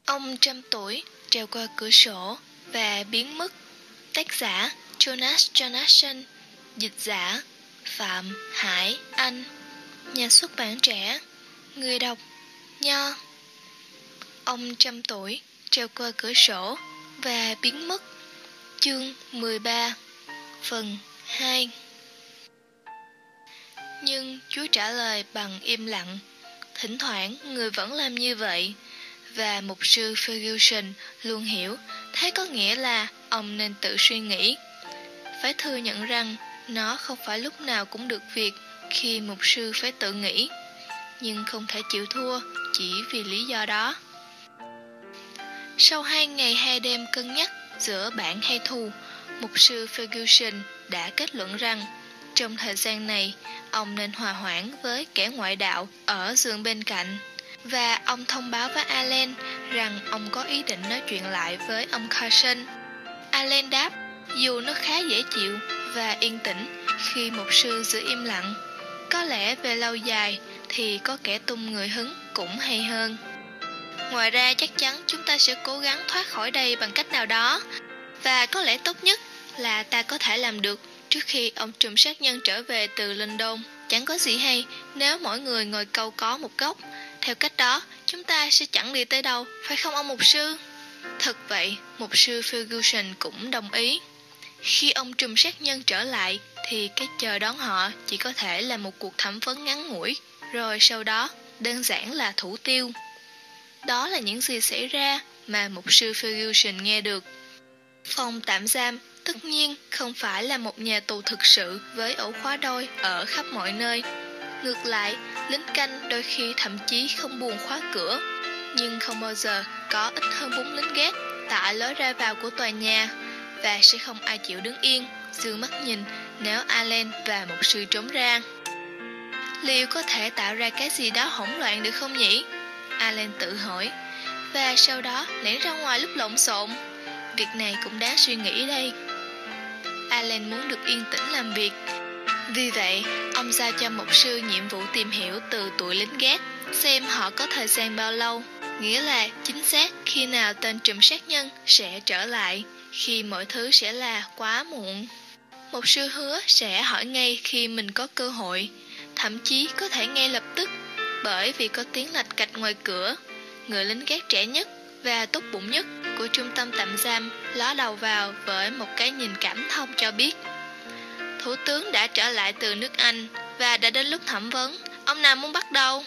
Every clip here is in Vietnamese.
Ông trăm tuổi trèo qua cửa sổ và biến mất. Tác giả Jonas Jonasson. Dịch giả Phạm Hải Anh. Nhà xuất bản Trẻ. Người đọc Nho. Ông trăm tuổi trèo qua cửa sổ và biến mất. Chương 13. Phần 2. Nhưng Chúa trả lời bằng im lặng. Thỉnh thoảng người vẫn làm như vậy. Và mục sư Ferguson luôn hiểu thế có nghĩa là ông nên tự suy nghĩ. Phải thừa nhận rằng nó không phải lúc nào cũng được việc khi mục sư phải tự nghĩ, nhưng không thể chịu thua chỉ vì lý do đó. Sau 2 ngày 2 đêm cân nhắc giữa bạn hay thù, mục sư Ferguson đã kết luận rằng trong thời gian này ông nên hòa hoãn với kẻ ngoại đạo ở giường bên cạnh. Và ông thông báo với Allen rằng ông có ý định nói chuyện lại với ông Carson. Allen đáp dù nó khá dễ chịu và yên tĩnh khi mục sư giữ im lặng. Có lẽ về lâu dài thì có kẻ tung người hứng cũng hay hơn. Ngoài ra chắc chắn chúng ta sẽ cố gắng thoát khỏi đây bằng cách nào đó. Và có lẽ tốt nhất là ta có thể làm được trước khi ông trùm sát nhân trở về từ London. Chẳng có gì hay nếu mỗi người ngồi câu có một góc. Theo cách đó, chúng ta sẽ chẳng đi tới đâu, phải không ông mục sư? Thật vậy, mục sư Ferguson cũng đồng ý. Khi ông trùm sát nhân trở lại, thì cái chờ đón họ chỉ có thể là một cuộc thẩm vấn ngắn ngủi, rồi sau đó, đơn giản là thủ tiêu. Đó là những gì xảy ra mà mục sư Ferguson nghe được. Phòng tạm giam, tất nhiên, không phải là một nhà tù thực sự với ổ khóa đôi ở khắp mọi nơi. Ngược lại, lính canh đôi khi thậm chí không buồn khóa cửa, nhưng không bao giờ có ít hơn 4 lính gác tại lối ra vào của tòa nhà, và sẽ không ai chịu đứng yên, dương mắt nhìn nếu Allen và mục sư trốn ra. Liệu có thể tạo ra cái gì đó hỗn loạn được không nhỉ? Allen tự hỏi, và sau đó lẻn ra ngoài lúc lộn xộn. Việc này cũng đáng suy nghĩ đây. Allen muốn được yên tĩnh làm việc. Vì vậy, ông giao cho mục sư nhiệm vụ tìm hiểu từ tụi lính gác, xem họ có thời gian bao lâu, nghĩa là chính xác khi nào tên trùm sát nhân sẽ trở lại, khi mọi thứ sẽ là quá muộn. Mục sư hứa sẽ hỏi ngay khi mình có cơ hội, thậm chí có thể ngay lập tức, bởi vì có tiếng lạch cạch ngoài cửa. Người lính gác trẻ nhất và tốt bụng nhất của trung tâm tạm giam ló đầu vào với một cái nhìn cảm thông cho biết Thủ tướng đã trở lại từ nước Anh và đã đến lúc thẩm vấn. Ông nào muốn bắt đầu?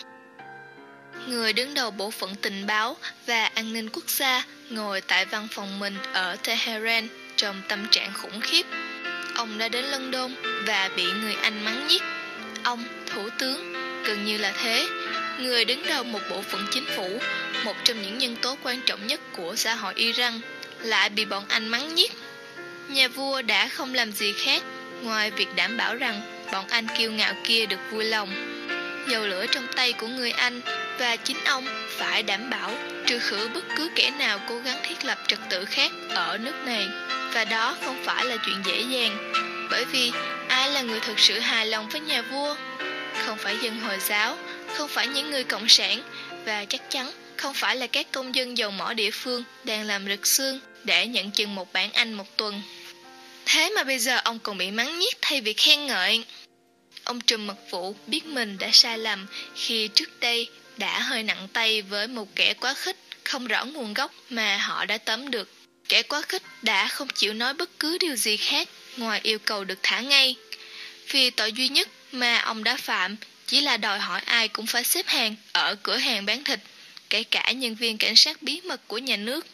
Người đứng đầu bộ phận tình báo và an ninh quốc gia ngồi tại văn phòng mình ở Tehran trong tâm trạng khủng khiếp. Ông đã đến London và bị người Anh mắng nhiếc. Ông, thủ tướng, gần như là thế, người đứng đầu một bộ phận chính phủ, một trong những nhân tố quan trọng nhất của xã hội Iran, lại bị bọn Anh mắng nhiếc. Nhà vua đã không làm gì khác ngoài việc đảm bảo rằng bọn Anh kiêu ngạo kia được vui lòng. Dầu lửa trong tay của người Anh, và chính ông phải đảm bảo trừ khử bất cứ kẻ nào cố gắng thiết lập trật tự khác ở nước này. Và đó không phải là chuyện dễ dàng, bởi vì ai là người thực sự hài lòng với nhà vua? Không phải dân Hồi giáo, không phải những người cộng sản, và chắc chắn không phải là các công dân dầu mỏ địa phương đang làm rực xương để nhận chừng một bảng Anh một tuần. Thế mà bây giờ ông còn bị mắng nhiếc thay vì khen ngợi. Ông trùm mật vụ biết mình đã sai lầm khi trước đây đã hơi nặng tay với một kẻ quá khích không rõ nguồn gốc mà họ đã tóm được. Kẻ quá khích đã không chịu nói bất cứ điều gì khác ngoài yêu cầu được thả ngay. Vì tội duy nhất mà ông đã phạm chỉ là đòi hỏi ai cũng phải xếp hàng ở cửa hàng bán thịt, kể cả nhân viên cảnh sát bí mật của nhà nước.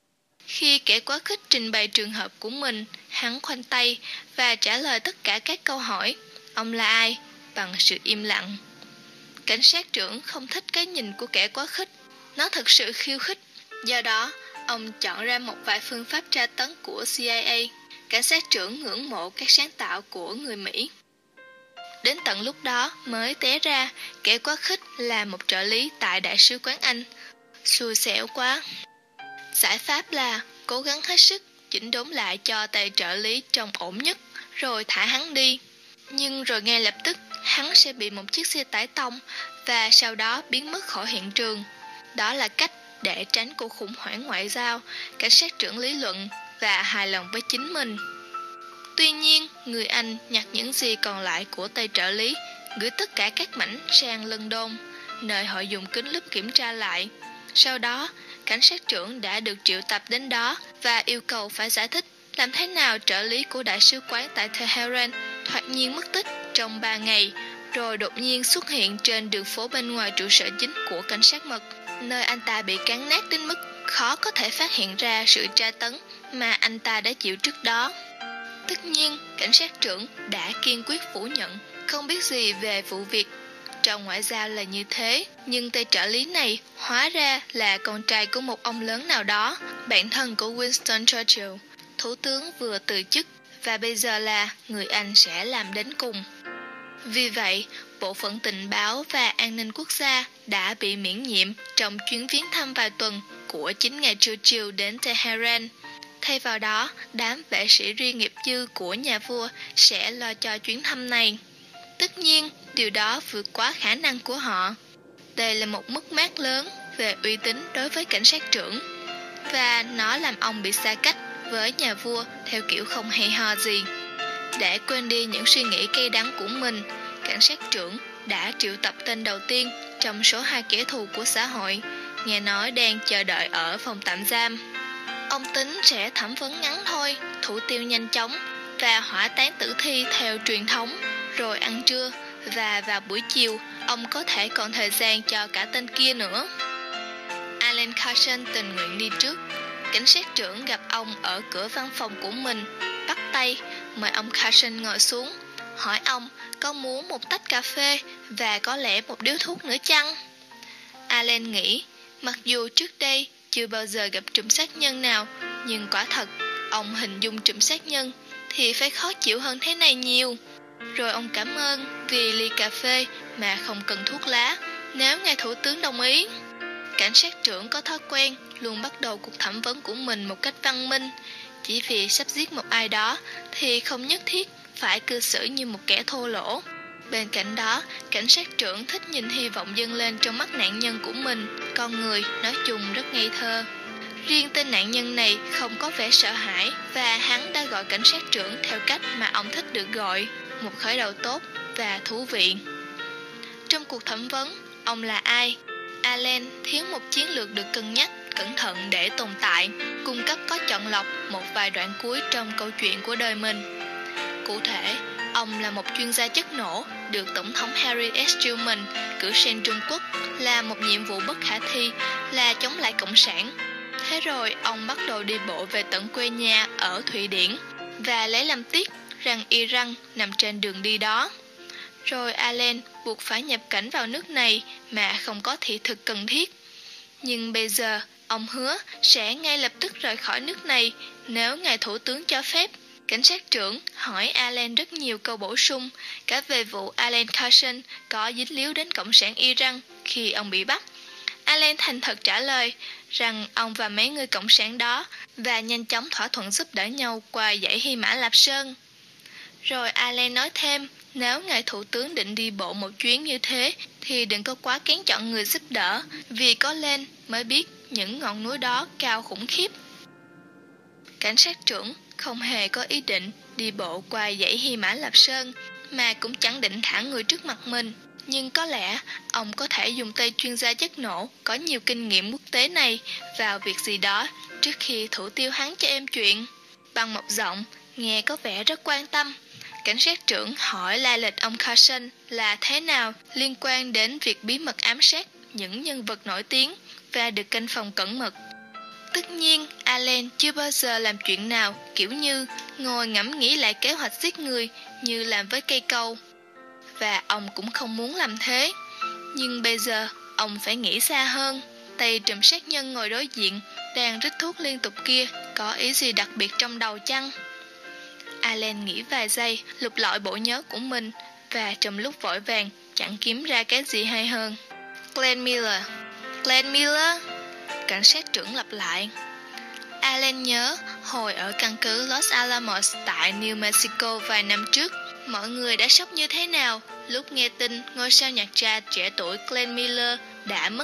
Khi kẻ quá khích trình bày trường hợp của mình, hắn khoanh tay và trả lời tất cả các câu hỏi "Ông là ai?" bằng sự im lặng. Cảnh sát trưởng không thích cái nhìn của kẻ quá khích, nó thực sự khiêu khích. Do đó, ông chọn ra một vài phương pháp tra tấn của CIA. Cảnh sát trưởng ngưỡng mộ các sáng tạo của người Mỹ. Đến tận lúc đó mới té ra kẻ quá khích là một trợ lý tại Đại sứ quán Anh. Xui xẻo quá. Giải pháp là cố gắng hết sức chỉnh đốn lại cho tay trợ lý trông ổn nhất, rồi thả hắn đi. Nhưng rồi ngay lập tức hắn sẽ bị một chiếc xe tải tông và sau đó biến mất khỏi hiện trường. Đó là cách để tránh cuộc khủng hoảng ngoại giao, cảnh sát trưởng lý luận và hài lòng với chính mình. Tuy nhiên, người Anh nhặt những gì còn lại của tay trợ lý, gửi tất cả các mảnh sang London, nơi họ dùng kính lúp kiểm tra lại. Sau đó, cảnh sát trưởng đã được triệu tập đến đó và yêu cầu phải giải thích làm thế nào trợ lý của đại sứ quán tại Tehran thoạt nhiên mất tích trong 3 ngày, rồi đột nhiên xuất hiện trên đường phố bên ngoài trụ sở chính của cảnh sát mật, nơi anh ta bị cán nát đến mức khó có thể phát hiện ra sự tra tấn mà anh ta đã chịu trước đó. Tất nhiên, cảnh sát trưởng đã kiên quyết phủ nhận, không biết gì về vụ việc. Trong ngoại giao là như thế, nhưng tay trợ lý này hóa ra là con trai của một ông lớn nào đó, bạn thân của Winston Churchill, thủ tướng vừa từ chức, và bây giờ là người Anh sẽ làm đến cùng. Vì vậy, Bộ phận Tình báo và An ninh Quốc gia đã bị miễn nhiệm trong chuyến viếng thăm vài tuần của chính ngài Churchill đến Tehran. Thay vào đó, đám vệ sĩ riêng nghiệp dư của nhà vua sẽ lo cho chuyến thăm này. Tất nhiên, điều đó vượt quá khả năng của họ. Đây là một mất mát lớn về uy tín đối với cảnh sát trưởng, và nó làm ông bị xa cách với nhà vua theo kiểu không hay ho gì. Để quên đi những suy nghĩ cay đắng của mình, cảnh sát trưởng đã triệu tập tên đầu tiên trong số 2 kẻ thù của xã hội, nghe nói đang chờ đợi ở phòng tạm giam. Ông tính sẽ thẩm vấn ngắn thôi, thủ tiêu nhanh chóng và hỏa táng tử thi theo truyền thống, rồi ăn trưa, và vào buổi chiều ông có thể còn thời gian cho cả tên kia nữa. Alan Carson tình nguyện đi trước. Cảnh sát trưởng gặp ông ở cửa văn phòng của mình, bắt tay mời ông Carson ngồi xuống, hỏi ông có muốn một tách cà phê và có lẽ một điếu thuốc nữa chăng? Alan nghĩ, mặc dù trước đây chưa bao giờ gặp trùm sát nhân nào, nhưng quả thật, ông hình dung trùm sát nhân thì phải khó chịu hơn thế này nhiều. Rồi ông cảm ơn vì ly cà phê mà không cần thuốc lá, nếu ngài thủ tướng đồng ý. Cảnh sát trưởng có thói quen luôn bắt đầu cuộc thẩm vấn của mình một cách văn minh. Chỉ vì sắp giết một ai đó thì không nhất thiết phải cư xử như một kẻ thô lỗ. Bên cạnh đó, cảnh sát trưởng thích nhìn hy vọng dâng lên trong mắt nạn nhân của mình. Con người nói chung rất ngây thơ. Riêng tên nạn nhân này không có vẻ sợ hãi, và hắn đã gọi cảnh sát trưởng theo cách mà ông thích được gọi, một khởi đầu tốt và thú vị. Trong cuộc thẩm vấn, ông là ai? Alan thiếu một chiến lược được cân nhắc cẩn thận để tồn tại, cung cấp có chọn lọc một vài đoạn cuối trong câu chuyện của đời mình. Cụ thể, ông là một chuyên gia chất nổ được Tổng thống Harry S. Truman cử sang Trung Quốc làm một nhiệm vụ bất khả thi là chống lại Cộng sản. Thế rồi ông bắt đầu đi bộ về tận quê nhà ở Thụy Điển và lấy làm tiếc rằng Iran nằm trên đường đi đó. Rồi Alan buộc phải nhập cảnh vào nước này mà không có thị thực cần thiết. Nhưng bây giờ ông hứa sẽ ngay lập tức rời khỏi nước này nếu ngài thủ tướng cho phép. Cảnh sát trưởng hỏi Alan rất nhiều câu bổ sung, cả về vụ Alan Carson có dính líu đến Cộng sản Iran khi ông bị bắt. Alan thành thật trả lời rằng ông và mấy người cộng sản đó và nhanh chóng thỏa thuận giúp đỡ nhau qua dãy Hy Mã Lạp Sơn. Rồi Alan nói thêm, nếu ngài thủ tướng định đi bộ một chuyến như thế thì đừng có quá kén chọn người giúp đỡ, vì có lên mới biết những ngọn núi đó cao khủng khiếp. Cảnh sát trưởng không hề có ý định đi bộ qua dãy Hy Mã Lạp Sơn, mà cũng chẳng định thả người trước mặt mình. Nhưng có lẽ ông có thể dùng tay chuyên gia chất nổ có nhiều kinh nghiệm quốc tế này vào việc gì đó trước khi thủ tiêu hắn cho êm chuyện. Bằng một giọng nghe có vẻ rất quan tâm, cảnh sát trưởng hỏi lai lịch ông Carson là thế nào liên quan đến việc bí mật ám sát những nhân vật nổi tiếng và được canh phòng cẩn mật. Tất nhiên, Alan chưa bao giờ làm chuyện nào kiểu như ngồi ngẫm nghĩ lại kế hoạch giết người như làm với cây câu. Và ông cũng không muốn làm thế. Nhưng bây giờ, ông phải nghĩ xa hơn. Tay trùm sát nhân ngồi đối diện, đang rít thuốc liên tục kia, có ý gì đặc biệt trong đầu chăng? Alan nghĩ vài giây, lục lọi bộ nhớ của mình, và trong lúc vội vàng, chẳng kiếm ra cái gì hay hơn. Glenn Miller. Glenn Miller? Cảnh sát trưởng lặp lại. Alan nhớ, hồi ở căn cứ Los Alamos tại New Mexico vài năm trước, mọi người đã sốc như thế nào lúc nghe tin ngôi sao nhạc jazz trẻ tuổi Glenn Miller đã mất tích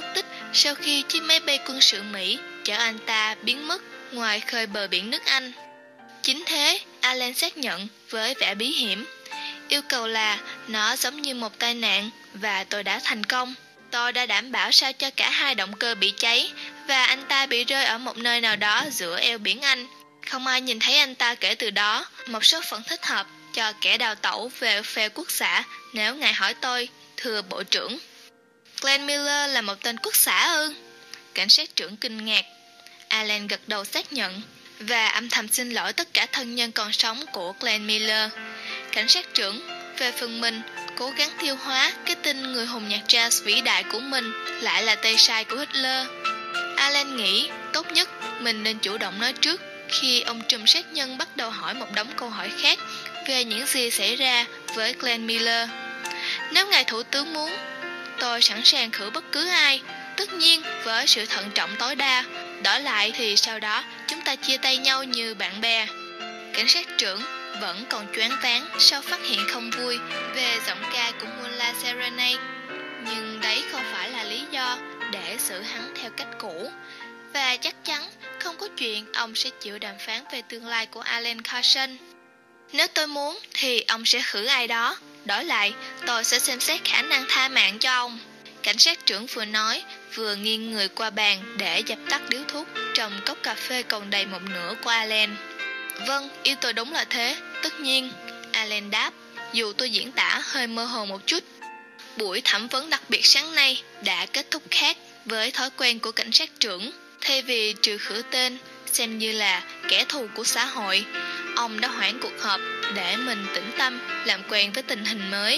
sau khi chiếc máy bay quân sự Mỹ chở anh ta biến mất ngoài khơi bờ biển nước Anh. Chính thế, Alan xác nhận với vẻ bí hiểm. Yêu cầu là nó giống như một tai nạn và tôi đã thành công. Tôi đã đảm bảo sao cho cả hai động cơ bị cháy và anh ta bị rơi ở một nơi nào đó giữa eo biển Anh. Không ai nhìn thấy anh ta kể từ đó, một số phận thích hợp cho kẻ đào tẩu về phe quốc xã nếu ngài hỏi tôi, thưa Bộ trưởng. Glenn Miller là một tên quốc xã ư? Cảnh sát trưởng kinh ngạc. Alan gật đầu xác nhận và âm thầm xin lỗi tất cả thân nhân còn sống của Glenn Miller. Cảnh sát trưởng, về phần mình, cố gắng tiêu hóa cái tin người hùng nhạc jazz vĩ đại của mình lại là tay sai của Hitler. Alan nghĩ tốt nhất mình nên chủ động nói trước khi ông trùm sát nhân bắt đầu hỏi một đống câu hỏi khác về những gì xảy ra với Glenn Miller. Nếu ngài thủ tướng muốn, tôi sẵn sàng khử bất cứ ai, tất nhiên với sự thận trọng tối đa. Đổi lại thì sau đó chúng ta chia tay nhau như bạn bè. Cảnh sát trưởng vẫn còn choáng váng sau phát hiện không vui về giọng ca của Moonlight Serenade. Nhưng đấy không phải là lý do để xử hắn theo cách cũ. Và chắc chắn không có chuyện ông sẽ chịu đàm phán về tương lai của Alan Carson. Nếu tôi muốn thì ông sẽ khử ai đó. Đổi lại, tôi sẽ xem xét khả năng tha mạng cho ông. Cảnh sát trưởng vừa nói, vừa nghiêng người qua bàn để dập tắt điếu thuốc trong cốc cà phê còn đầy một nửa của Alan. Vâng, ý tôi đúng là thế, tất nhiên, Alan đáp, dù tôi diễn tả hơi mơ hồ một chút. Buổi thẩm vấn đặc biệt sáng nay đã kết thúc khác với thói quen của cảnh sát trưởng. Thay vì trừ khử tên, xem như là kẻ thù của xã hội, ông đã hoãn cuộc họp để mình tĩnh tâm làm quen với tình hình mới.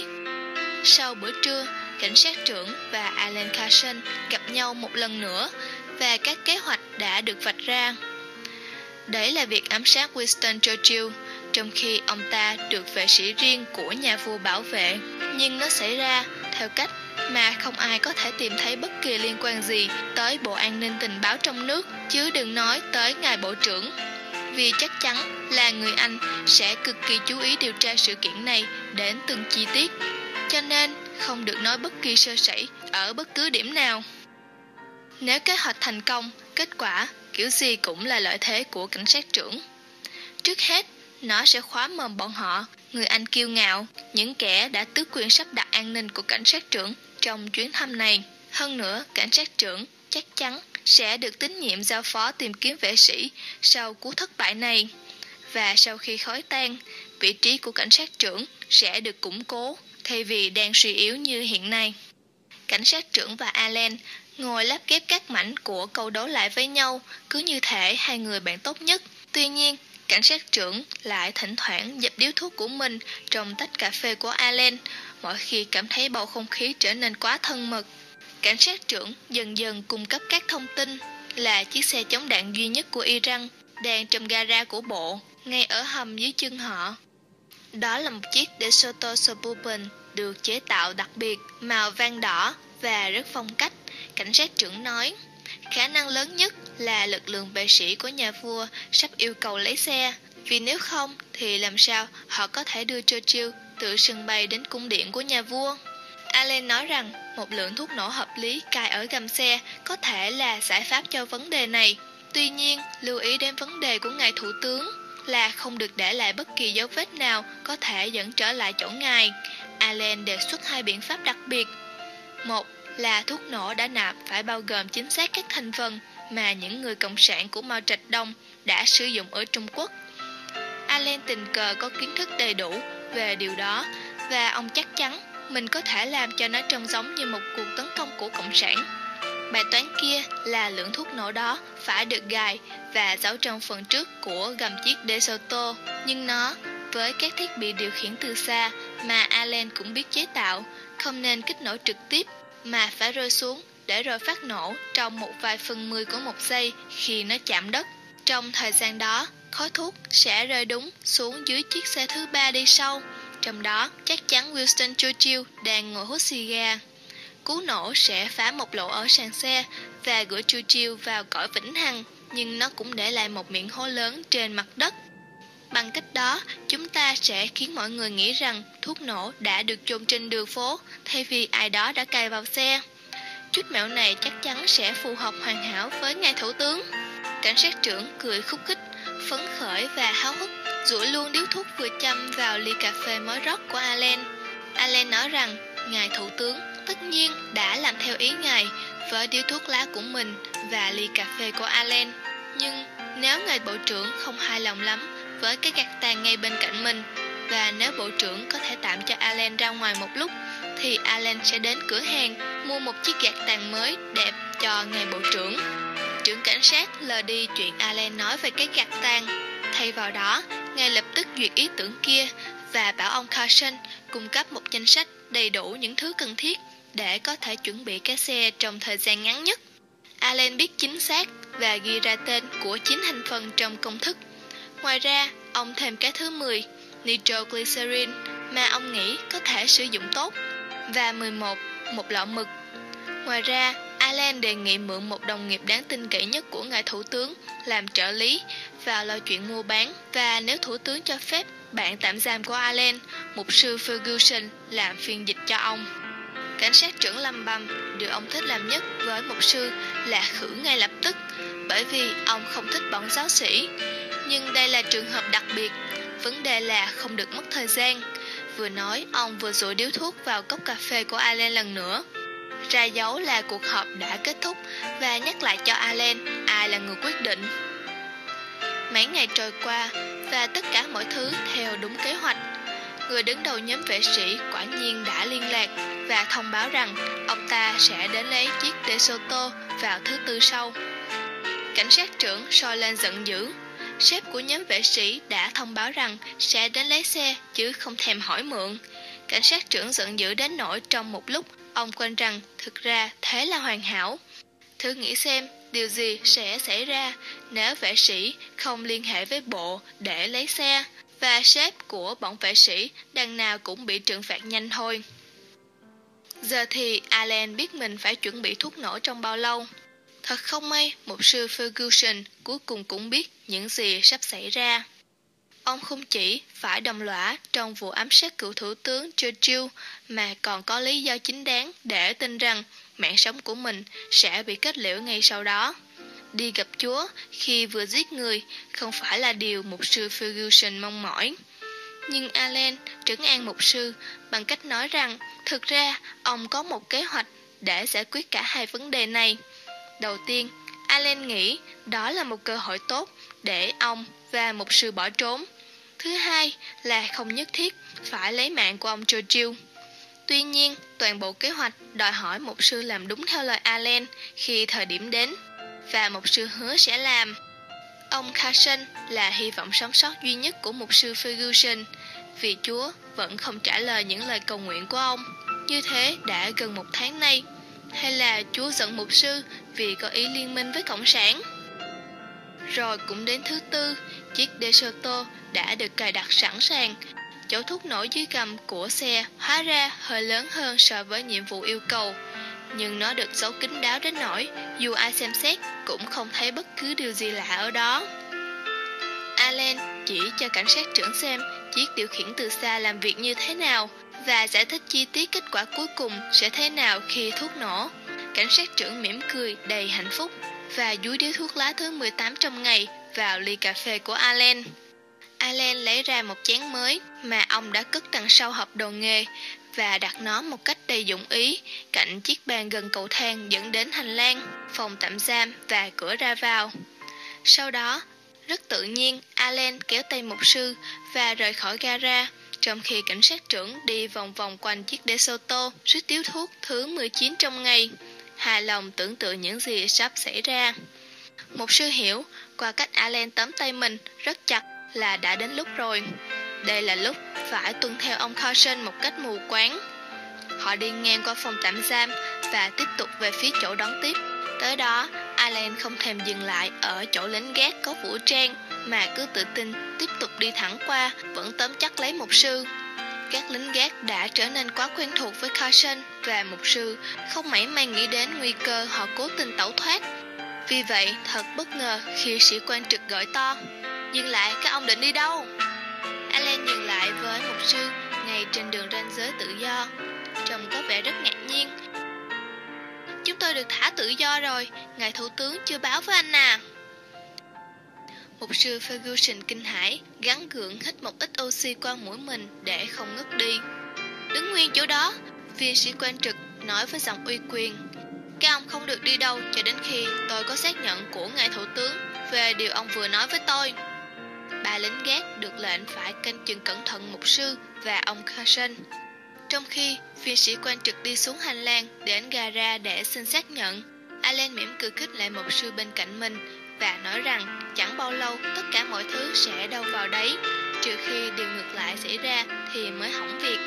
Sau bữa trưa, cảnh sát trưởng và Alan Carson gặp nhau một lần nữa và các kế hoạch đã được vạch ra. Đấy là việc ám sát Winston Churchill, trong khi ông ta được vệ sĩ riêng của nhà vua bảo vệ. Nhưng nó xảy ra theo cách mà không ai có thể tìm thấy bất kỳ liên quan gì tới Bộ An ninh Tình báo trong nước, chứ đừng nói tới ngài Bộ trưởng. Vì chắc chắn là người Anh sẽ cực kỳ chú ý điều tra sự kiện này đến từng chi tiết, cho nên không được nói bất kỳ sơ sẩy ở bất cứ điểm nào. Nếu kế hoạch thành công, kết quả kiểu gì cũng là lợi thế của cảnh sát trưởng. Trước hết, nó sẽ khóa mồm bọn họ, người Anh kiêu ngạo, những kẻ đã tước quyền sắp đặt an ninh của cảnh sát trưởng trong chuyến thăm này. Hơn nữa, cảnh sát trưởng chắc chắn sẽ được tín nhiệm giao phó tìm kiếm vệ sĩ sau cú thất bại này. Và sau khi khói tan, vị trí của cảnh sát trưởng sẽ được củng cố, thay vì đang suy yếu như hiện nay. Cảnh sát trưởng và Alan ngồi lắp ghép các mảnh của câu đố lại với nhau, cứ như thể hai người bạn tốt nhất. Tuy nhiên, cảnh sát trưởng lại thỉnh thoảng dập điếu thuốc của mình trong tách cà phê của Alan, mỗi khi cảm thấy bầu không khí trở nên quá thân mật. Cảnh sát trưởng dần dần cung cấp các thông tin là chiếc xe chống đạn duy nhất của Iran đang trong gara của bộ, ngay ở hầm dưới chân họ. Đó là một chiếc DeSoto Suburban được chế tạo đặc biệt, màu vàng đỏ và rất phong cách, cảnh sát trưởng nói. Khả năng lớn nhất là lực lượng vệ sĩ của nhà vua sắp yêu cầu lấy xe, vì nếu không thì làm sao họ có thể đưa Churchill từ sân bay đến cung điện của nhà vua. Allen nói rằng một lượng thuốc nổ hợp lý cài ở gầm xe có thể là giải pháp cho vấn đề này. Tuy nhiên, lưu ý đến vấn đề của ngài thủ tướng là không được để lại bất kỳ dấu vết nào có thể dẫn trở lại chỗ ngài. Allen đề xuất hai biện pháp đặc biệt. Một là thuốc nổ đã nạp phải bao gồm chính xác các thành phần mà những người cộng sản của Mao Trạch Đông đã sử dụng ở Trung Quốc. Allen tình cờ có kiến thức đầy đủ về điều đó và ông chắc chắn mình có thể làm cho nó trông giống như một cuộc tấn công của cộng sản. Bài toán kia là lượng thuốc nổ đó phải được gài và giấu trong phần trước của gầm chiếc DeSoto, nhưng nó với các thiết bị điều khiển từ xa mà Allen cũng biết chế tạo, không nên kích nổ trực tiếp mà phải rơi xuống để rồi phát nổ trong một vài phần 10 của một giây khi nó chạm đất. Trong thời gian đó, khói thuốc sẽ rơi đúng xuống dưới chiếc xe thứ ba đi sau, trong đó chắc chắn Winston Churchill đang ngồi hút xì gà. Cú nổ sẽ phá một lỗ ở sàn xe và gửi Churchill vào cõi vĩnh hằng, nhưng nó cũng để lại một miệng hố lớn trên mặt đất. Bằng cách đó, chúng ta sẽ khiến mọi người nghĩ rằng thuốc nổ đã được chôn trên đường phố thay vì ai đó đã cài vào xe. chút mẹo này chắc chắn sẽ phù hợp hoàn hảo với ngài thủ tướng. Cảnh sát trưởng cười khúc khích, phấn khởi và háo hức, duỗi luôn điếu thuốc vừa châm vào ly cà phê mới rót của Allen. Allen nói rằng ngài thủ tướng tất nhiên đã làm theo ý ngài với điếu thuốc lá của mình và ly cà phê của Allen. Nhưng nếu ngài bộ trưởng không hài lòng lắm với cái gạt tàn ngay bên cạnh mình, và nếu bộ trưởng có thể tạm cho Allen ra ngoài một lúc, thì Allen sẽ đến cửa hàng mua một chiếc gạt tàn mới đẹp cho ngài bộ trưởng. Trưởng cảnh sát lờ đi chuyện Allen nói về cái gạt tàn. Thay vào đó, ngài lập tức duyệt ý tưởng kia và bảo ông Carson cung cấp một danh sách đầy đủ những thứ cần thiết để có thể chuẩn bị cái xe trong thời gian ngắn nhất. Allen biết chính xác và ghi ra tên của 9 thành phần trong công thức. Ngoài ra, ông thêm cái thứ 10, nitroglycerin, mà ông nghĩ có thể sử dụng tốt, và 11, một lọ mực. Ngoài ra, Allen đề nghị mượn một đồng nghiệp đáng tin cậy nhất của ngài thủ tướng làm trợ lý vào lo chuyện mua bán, và nếu thủ tướng cho phép, bạn tạm giam của Allen, mục sư Ferguson, làm phiên dịch cho ông. Cảnh sát trưởng lầm bầm, điều ông thích làm nhất với mục sư là khử ngay lập tức, bởi vì ông không thích bọn giáo sĩ. Nhưng đây là trường hợp đặc biệt, vấn đề là không được mất thời gian. Vừa nói, ông vừa dội điếu thuốc vào cốc cà phê của Allen lần nữa, ra dấu là cuộc họp đã kết thúc và nhắc lại cho Allen ai là người quyết định. Mấy ngày trôi qua và tất cả mọi thứ theo đúng kế hoạch. Người đứng đầu nhóm vệ sĩ quả nhiên đã liên lạc và thông báo rằng ông ta sẽ đến lấy chiếc DeSoto vào thứ Tư sau. Cảnh sát trưởng soi lên giận dữ. Sếp của nhóm vệ sĩ đã thông báo rằng sẽ đến lấy xe chứ không thèm hỏi mượn. Cảnh sát trưởng giận dữ đến nỗi trong một lúc ông quên rằng thực ra thế là hoàn hảo. Thử nghĩ xem điều gì sẽ xảy ra nếu vệ sĩ không liên hệ với bộ để lấy xe, và sếp của bọn vệ sĩ đằng nào cũng bị trừng phạt nhanh thôi. Giờ thì Allen biết mình phải chuẩn bị thuốc nổ trong bao lâu. Thật không may, mục sư Ferguson cuối cùng cũng biết những gì sắp xảy ra. Ông không chỉ phải đồng lõa trong vụ ám sát cựu thủ tướng Churchill, mà còn có lý do chính đáng để tin rằng mạng sống của mình sẽ bị kết liễu ngay sau đó. Đi gặp Chúa khi vừa giết người không phải là điều mục sư Ferguson mong mỏi. Nhưng Allen trấn an mục sư bằng cách nói rằng thực ra ông có một kế hoạch để giải quyết cả hai vấn đề này. Đầu tiên, Allen nghĩ đó là một cơ hội tốt để ông và mục sư bỏ trốn. Thứ hai là không nhất thiết phải lấy mạng của ông Churchill. Tuy nhiên, toàn bộ kế hoạch đòi hỏi mục sư làm đúng theo lời Allen khi thời điểm đến, và mục sư hứa sẽ làm. Ông Carson là hy vọng sống sót duy nhất của mục sư Ferguson, vì Chúa vẫn không trả lời những lời cầu nguyện của ông. Như thế đã gần 1 tháng nay. Hay là Chúa giận mục sư vì có ý liên minh với Cộng sản? Rồi cũng đến thứ Tư, chiếc DeSoto đã được cài đặt sẵn sàng. Chỗ thuốc nổ dưới gầm của xe hóa ra hơi lớn hơn so với nhiệm vụ yêu cầu, nhưng nó được giấu kín đáo đến nỗi dù ai xem xét cũng không thấy bất cứ điều gì lạ ở đó. Allen chỉ cho cảnh sát trưởng xem chiếc điều khiển từ xa làm việc như thế nào và giải thích chi tiết kết quả cuối cùng sẽ thế nào khi thuốc nổ. Cảnh sát trưởng mỉm cười đầy hạnh phúc và dúi điếu thuốc lá thứ 18 trong ngày vào ly cà phê của Allen. Allen lấy ra một chén mới mà ông đã cất đằng sau hộp đồ nghề và đặt nó một cách đầy dụng ý cạnh chiếc bàn gần cầu thang dẫn đến hành lang, phòng tạm giam và cửa ra vào. Sau đó, rất tự nhiên, Allen kéo tay mục sư và rời khỏi gara, trong khi cảnh sát trưởng đi vòng vòng quanh chiếc DeSoto rít điếu thuốc thứ 19 trong ngày, hài lòng tưởng tượng những gì sắp xảy ra. Mục sư hiểu, qua cách Allen tóm tay mình rất chặt, là đã đến lúc rồi. Đây là lúc phải tuân theo ông Carson một cách mù quáng. Họ đi ngang qua phòng tạm giam và tiếp tục về phía chỗ đón tiếp. Tới đó, Allen không thèm dừng lại ở chỗ lính gác có vũ trang, mà cứ tự tin tiếp tục đi thẳng qua, vẫn tóm chắc lấy mục sư. Các lính gác đã trở nên quá quen thuộc với Carson và mục sư, không mảy may nghĩ đến nguy cơ họ cố tình tẩu thoát. Vì vậy, thật bất ngờ khi sĩ quan trực gọi to: "Dừng lại, các ông định đi đâu?" Allen dừng lại với mục sư ngay trên đường ranh giới tự do, trông có vẻ rất ngạc nhiên. chúng tôi được thả tự do rồi, ngài thủ tướng chưa báo với anh à. Mục sư Ferguson kinh hãi, gắng gượng hít một ít oxy qua mũi mình để không ngất đi. Đứng nguyên chỗ đó, viên sĩ quan trực nói với giọng uy quyền. Các ông không được đi đâu cho đến khi tôi có xác nhận của ngài thủ tướng về điều ông vừa nói với tôi. Ba lính gác được lệnh phải canh chừng cẩn thận mục sư và ông Carson. Trong khi viên sĩ quan trực đi xuống hành lang đến gara để xin xác nhận, Allen mỉm cười khích lệ mục sư bên cạnh mình và nói rằng chẳng bao lâu tất cả mọi thứ sẽ đâu vào đấy, trừ khi điều ngược lại xảy ra thì mới hỏng việc.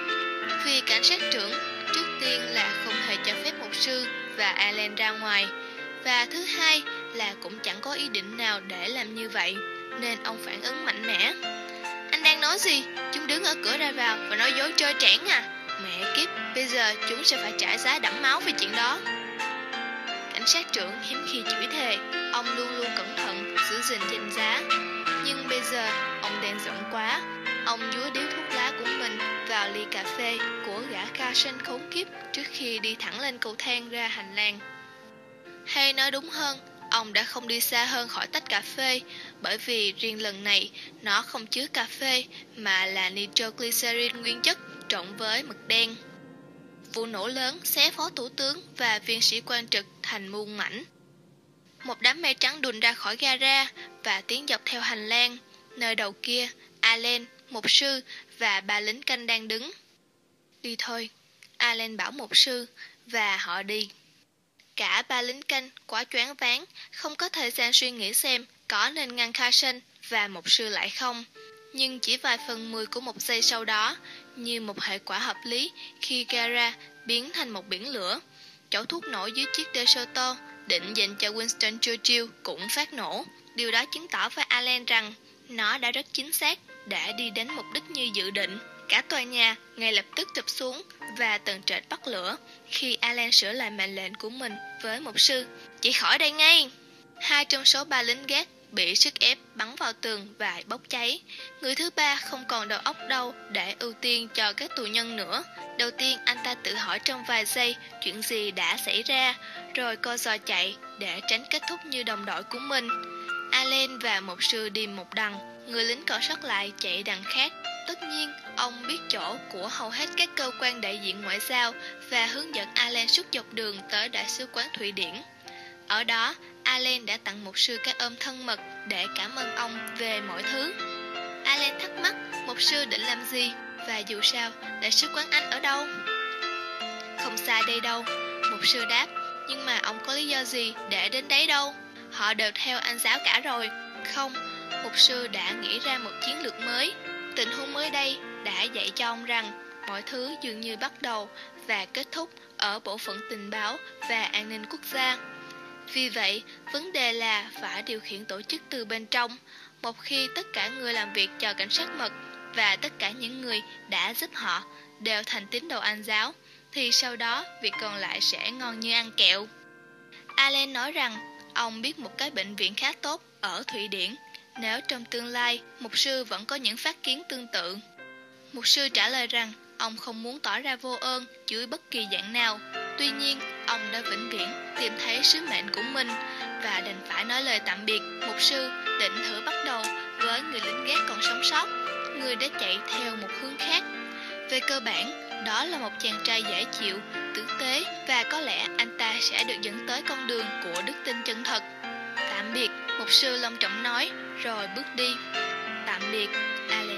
Vì cảnh sát trưởng trước tiên là không hề cho phép mục sư và Allen ra ngoài, và thứ hai là cũng chẳng có ý định nào để làm như vậy, nên ông phản ứng mạnh mẽ. Anh đang nói gì? Chúng đứng ở cửa ra vào và nói dối trơ trẽn à? Mẹ kiếp, bây giờ chúng sẽ phải trả giá đẫm máu về chuyện đó. Cảnh sát trưởng hiếm khi chửi thề, ông luôn luôn cẩn thận giữ gìn danh giá. Nhưng bây giờ ông đang giận quá. Ông dúi điếu thuốc lá của mình vào ly cà phê của gã Carson khốn kiếp trước khi đi thẳng lên cầu thang ra hành lang. Hay nói đúng hơn, ông đã không đi xa hơn khỏi tách cà phê, bởi vì riêng lần này nó không chứa cà phê mà là nitroglycerin nguyên chất trộn với mực đen. Vụ nổ lớn xé phó thủ tướng và viên sĩ quan trực thành muôn mảnh. Một đám mây trắng đùn ra khỏi gara và tiến dọc theo hành lang. Nơi đầu kia, Allen, mục sư và ba lính canh đang đứng. Đi thôi, Allen bảo mục sư, và họ đi. Cả ba lính canh quá choáng váng, không có thời gian suy nghĩ xem có nên ngăn Carson và mục sư lại không. Nhưng chỉ vài phần 10 của một giây sau đó, như một hệ quả hợp lý khi gara biến thành một biển lửa, chậu thuốc nổ dưới chiếc DeSoto định dành cho Winston Churchill cũng phát nổ. Điều đó chứng tỏ với Allen rằng nó đã rất chính xác để đi đến mục đích như dự định. Cả tòa nhà ngay lập tức sụp xuống và tầng trệt bắt lửa khi Allen sửa lại mệnh lệnh của mình với mục sư: "Chỉ khỏi đây ngay!" 2 trong số 3 lính gác bị sức ép bắn vào tường và bốc cháy. Người thứ ba không còn đầu óc đâu để ưu tiên cho các tù nhân nữa. Đầu tiên anh ta tự hỏi trong vài giây chuyện gì đã xảy ra, rồi co giò chạy để tránh kết thúc như đồng đội của mình. Allen và mục sư đi một đằng, người lính còn sót lại chạy đằng khác. Tất nhiên, ông biết chỗ của hầu hết các cơ quan đại diện ngoại giao và hướng dẫn Allen suốt dọc đường tới Đại sứ quán Thụy Điển. Ở đó, Allen đã tặng mục sư cái ôm thân mật để cảm ơn ông về mọi thứ. Allen thắc mắc mục sư định làm gì, và dù sao, Đại sứ quán Anh ở đâu? Không xa đây đâu, mục sư đáp, nhưng mà ông có lý do gì để đến đấy đâu? Họ đều theo Anh giáo cả rồi. Không, mục sư đã nghĩ ra một chiến lược mới. Tình huống mới đây đã dạy cho ông rằng mọi thứ dường như bắt đầu và kết thúc ở bộ phận tình báo và an ninh quốc gia. Vì vậy, vấn đề là phải điều khiển tổ chức từ bên trong. Một khi tất cả người làm việc cho cảnh sát mật và tất cả những người đã giúp họ đều thành tín đồ Anh giáo, thì sau đó việc còn lại sẽ ngon như ăn kẹo. Allen nói rằng ông biết một cái bệnh viện khá tốt ở Thụy Điển nếu trong tương lai mục sư vẫn có những phát kiến tương tự. Mục sư trả lời rằng ông không muốn tỏ ra vô ơn dưới bất kỳ dạng nào. Tuy nhiên, ông đã vĩnh viễn tìm thấy sứ mệnh của mình và đành phải nói lời tạm biệt. Mục sư định thử bắt đầu với người lính gác còn sống sót, người đã chạy theo một hướng khác. Về cơ bản, đó là một chàng trai dễ chịu, tử tế, và có lẽ anh ta sẽ được dẫn tới con đường của đức tin chân thật. Tạm biệt, mục sư long trọng nói, rồi bước đi. Tạm biệt, Alex.